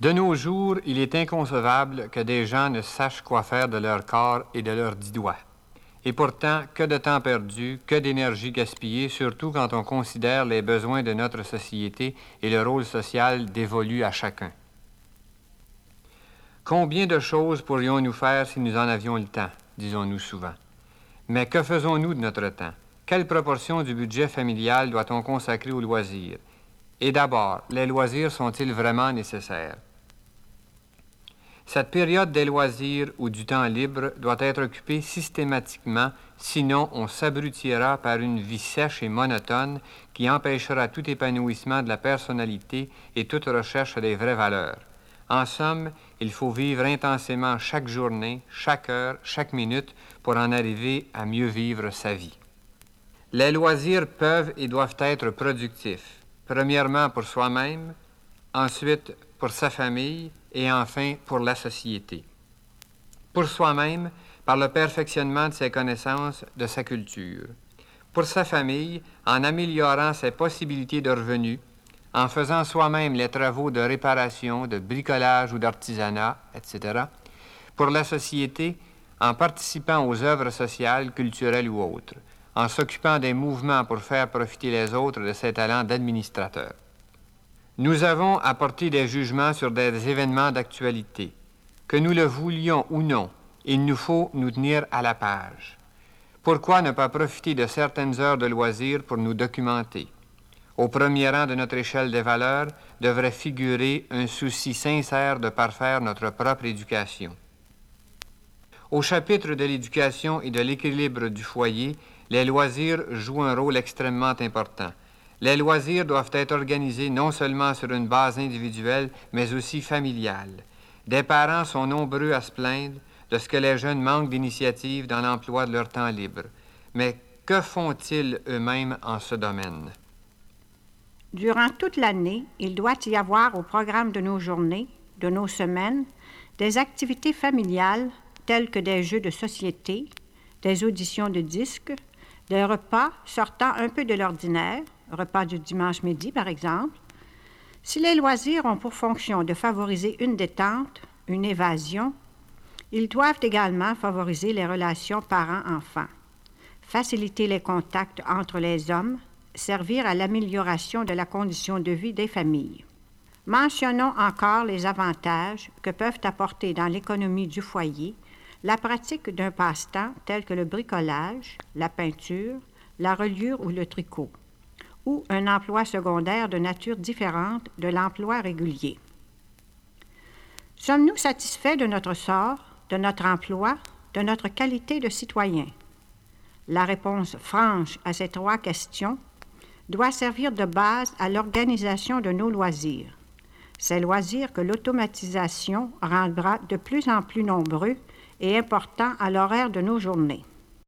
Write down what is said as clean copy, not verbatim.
De nos jours, il est inconcevable que des gens ne sachent quoi faire de leur corps et de leurs 10 doigts. Et pourtant, que de temps perdu, que d'énergie gaspillée, surtout quand on considère les besoins de notre société et le rôle social dévolu à chacun. Combien de choses pourrions-nous faire si nous en avions le temps, disons-nous souvent. Mais que faisons-nous de notre temps? Quelle proportion du budget familial doit-on consacrer aux loisirs? Et d'abord, les loisirs sont-ils vraiment nécessaires? Cette période des loisirs ou du temps libre doit être occupée systématiquement, sinon on s'abrutira par une vie sèche et monotone qui empêchera tout épanouissement de la personnalité et toute recherche des vraies valeurs. En somme, il faut vivre intensément chaque journée, chaque heure, chaque minute pour en arriver à mieux vivre sa vie. Les loisirs peuvent et doivent être productifs, premièrement pour soi-même, ensuite pour sa famille et enfin pour la société. Pour soi-même, par le perfectionnement de ses connaissances, de sa culture. Pour sa famille, en améliorant ses possibilités de revenus, en faisant soi-même les travaux de réparation, de bricolage ou d'artisanat, etc. Pour la société, en participant aux œuvres sociales, culturelles ou autres, en s'occupant des mouvements pour faire profiter les autres de ses talents d'administrateur. Nous avons apporté des jugements sur des événements d'actualité. Que nous le voulions ou non, il nous faut nous tenir à la page. Pourquoi ne pas profiter de certaines heures de loisirs pour nous documenter? Au premier rang de notre échelle des valeurs devrait figurer un souci sincère de parfaire notre propre éducation. Au chapitre de l'éducation et de l'équilibre du foyer, les loisirs jouent un rôle extrêmement important. Les loisirs doivent être organisés non seulement sur une base individuelle, mais aussi familiale. Des parents sont nombreux à se plaindre de ce que les jeunes manquent d'initiative dans l'emploi de leur temps libre. Mais que font-ils eux-mêmes en ce domaine? Durant toute l'année, il doit y avoir au programme de nos journées, de nos semaines, des activités familiales telles que des jeux de société, des auditions de disques, des repas sortant un peu de l'ordinaire, repas du dimanche midi par exemple. Si les loisirs ont pour fonction de favoriser une détente, une évasion, ils doivent également favoriser les relations parents-enfants, faciliter les contacts entre les hommes, servir à l'amélioration de la condition de vie des familles. Mentionnons encore les avantages que peuvent apporter dans l'économie du foyer la pratique d'un passe-temps tel que le bricolage, la peinture, la reliure ou le tricot, ou un emploi secondaire de nature différente de l'emploi régulier. Sommes-nous satisfaits de notre sort, de notre emploi, de notre qualité de citoyen? La réponse franche à ces 3 questions doit servir de base à l'organisation de nos loisirs. Ces loisirs que l'automatisation rendra de plus en plus nombreux et importants à l'horaire de nos journées.